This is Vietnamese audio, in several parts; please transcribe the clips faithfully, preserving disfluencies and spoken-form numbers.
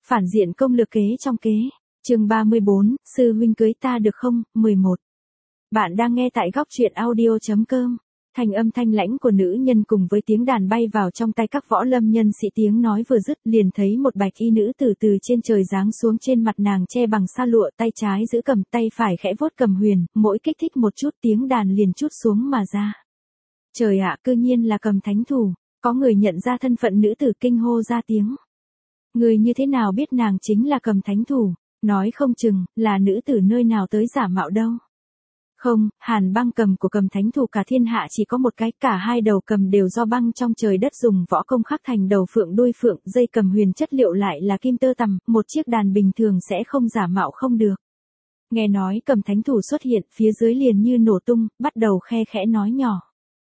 Phản diện công lược kế trong kế. Chương ba mươi bốn, sư huynh cưới ta được không? mười một. Bạn đang nghe tại góc truyện audio chấm com. Thành âm thanh lãnh của nữ nhân cùng với tiếng đàn bay vào trong tay các võ lâm nhân sĩ, tiếng nói vừa dứt liền thấy một bạch y nữ từ từ trên trời giáng xuống, trên mặt nàng che bằng sa lụa, tay trái giữ cầm, tay phải khẽ vuốt cầm huyền, mỗi kích thích một chút tiếng đàn liền trút xuống mà ra. Trời ạ, cư nhiên là Cầm Thánh Thủ, có người nhận ra thân phận nữ tử kinh hô ra tiếng. Người như thế nào biết nàng chính là Cầm Thánh Thủ, nói không chừng là nữ tử nơi nào tới giả mạo đâu. Không, hàn băng cầm của Cầm Thánh Thủ cả thiên hạ chỉ có một cái, cả hai đầu cầm đều do băng trong trời đất dùng võ công khắc thành, đầu phượng đuôi phượng, dây cầm huyền chất liệu lại là kim tơ tằm, một chiếc đàn bình thường sẽ không giả mạo không được. Nghe nói Cầm Thánh Thủ xuất hiện, phía dưới liền như nổ tung, bắt đầu khe khẽ nói nhỏ.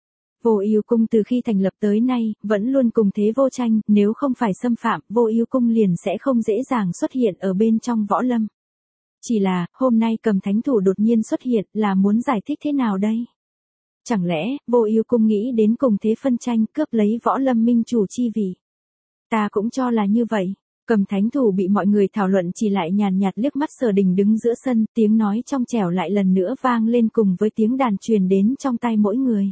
Vô Ưu Cung từ khi thành lập tới nay, vẫn luôn cùng thế vô tranh, nếu không phải xâm phạm, Vô Ưu Cung liền sẽ không dễ dàng xuất hiện ở bên trong võ lâm. Chỉ là, hôm nay Cầm Thánh Thủ đột nhiên xuất hiện là muốn giải thích thế nào đây? Chẳng lẽ, Vô Ưu Cung nghĩ đến cùng thế phân tranh, cướp lấy võ lâm minh chủ chi vị? Ta cũng cho là như vậy. Cầm Thánh Thủ bị mọi người thảo luận, chỉ lại nhàn nhạt liếc mắt Sở Đình đứng giữa sân, tiếng nói trong trẻo lại lần nữa vang lên cùng với tiếng đàn truyền đến trong tai mỗi người.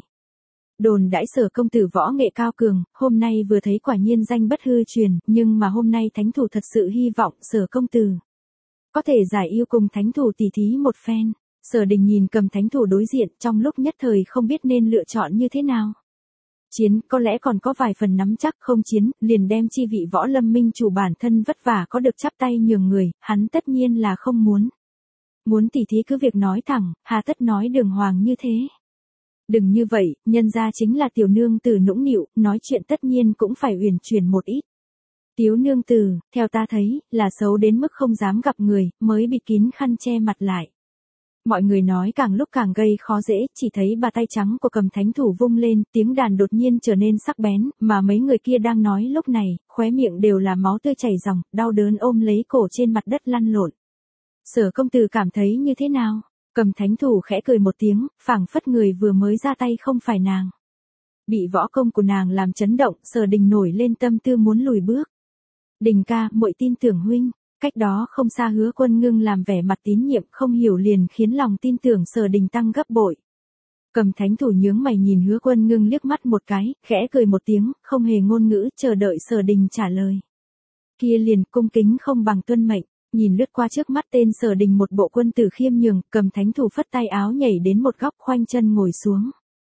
Đồn đãi Sở công tử võ nghệ cao cường, hôm nay vừa thấy quả nhiên danh bất hư truyền, nhưng mà hôm nay Thánh Thủ thật sự hy vọng Sở công tử có thể giải yêu cùng Thánh Thủ tỉ thí một phen. Sở Đình nhìn Cầm Thánh Thủ đối diện, trong lúc nhất thời không biết nên lựa chọn như thế nào. Chiến, có lẽ còn có vài phần nắm chắc, không chiến, liền đem chi vị võ lâm minh chủ bản thân vất vả có được chắp tay nhường người, hắn tất nhiên là không muốn. Muốn tỉ thí cứ việc nói thẳng, hà tất nói đường hoàng như thế. Đừng như vậy, nhân ra chính là tiểu nương tử nũng nịu, nói chuyện tất nhiên cũng phải uyển chuyển một ít. Tiểu nương tử, theo ta thấy, là xấu đến mức không dám gặp người, mới bịt kín khăn che mặt lại. Mọi người nói càng lúc càng gây khó dễ, chỉ thấy bà tay trắng của Cầm Thánh Thủ vung lên, tiếng đàn đột nhiên trở nên sắc bén, mà mấy người kia đang nói lúc này, khóe miệng đều là máu tươi chảy ròng, đau đớn ôm lấy cổ trên mặt đất lăn lộn. Sở công tử cảm thấy như thế nào? Cầm Thánh Thủ khẽ cười một tiếng, phảng phất người vừa mới ra tay không phải nàng. Bị võ công của nàng làm chấn động, Sở Đình nổi lên tâm tư muốn lùi bước. Đình ca, muội tin tưởng huynh. Cách đó không xa Hứa Quân Ngưng làm vẻ mặt tín nhiệm, không hiểu liền khiến lòng tin tưởng Sở Đình tăng gấp bội. Cầm Thánh Thủ nhướng mày nhìn Hứa Quân Ngưng liếc mắt một cái, khẽ cười một tiếng, không hề ngôn ngữ, chờ đợi Sở Đình trả lời. Kia liền cung kính không bằng tuân mệnh. Nhìn lướt qua trước mắt tên Sở Đình một bộ quân tử khiêm nhường, Cầm Thánh Thủ phất tay áo nhảy đến một góc, khoanh chân ngồi xuống.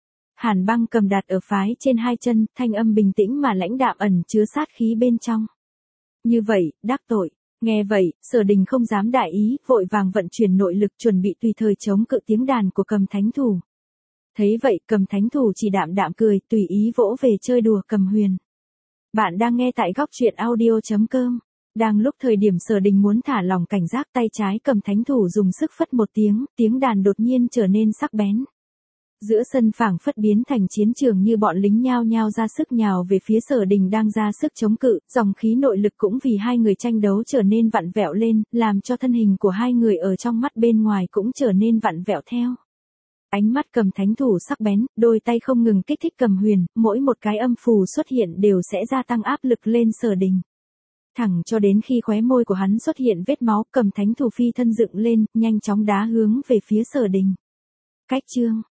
Hàn băng cầm đặt ở phái trên hai chân, thanh âm bình tĩnh mà lãnh đạm ẩn chứa sát khí bên trong. Như vậy, đắc tội. Nghe vậy, Sở Đình không dám đại ý, vội vàng vận chuyển nội lực chuẩn bị tùy thời chống cự tiếng đàn của Cầm Thánh Thủ. Thấy vậy, Cầm Thánh Thủ chỉ đạm đạm cười, tùy ý vỗ về chơi đùa cầm huyền. Bạn đang nghe tại góc truyện audio chấm com. Đang lúc thời điểm Sở Đình muốn thả lỏng cảnh giác, tay trái Cầm Thánh Thủ dùng sức phất một tiếng, tiếng đàn đột nhiên trở nên sắc bén. Giữa sân phảng phất biến thành chiến trường, như bọn lính nhao nhao ra sức nhào về phía Sở Đình đang ra sức chống cự, dòng khí nội lực cũng vì hai người tranh đấu trở nên vặn vẹo lên, làm cho thân hình của hai người ở trong mắt bên ngoài cũng trở nên vặn vẹo theo. Ánh mắt Cầm Thánh Thủ sắc bén, đôi tay không ngừng kích thích cầm huyền, mỗi một cái âm phù xuất hiện đều sẽ gia tăng áp lực lên Sở Đình. Thẳng cho đến khi khóe môi của hắn xuất hiện vết máu, Cầm Thánh Thủ phi thân dựng lên, nhanh chóng đá hướng về phía Sở Đình. Cách chương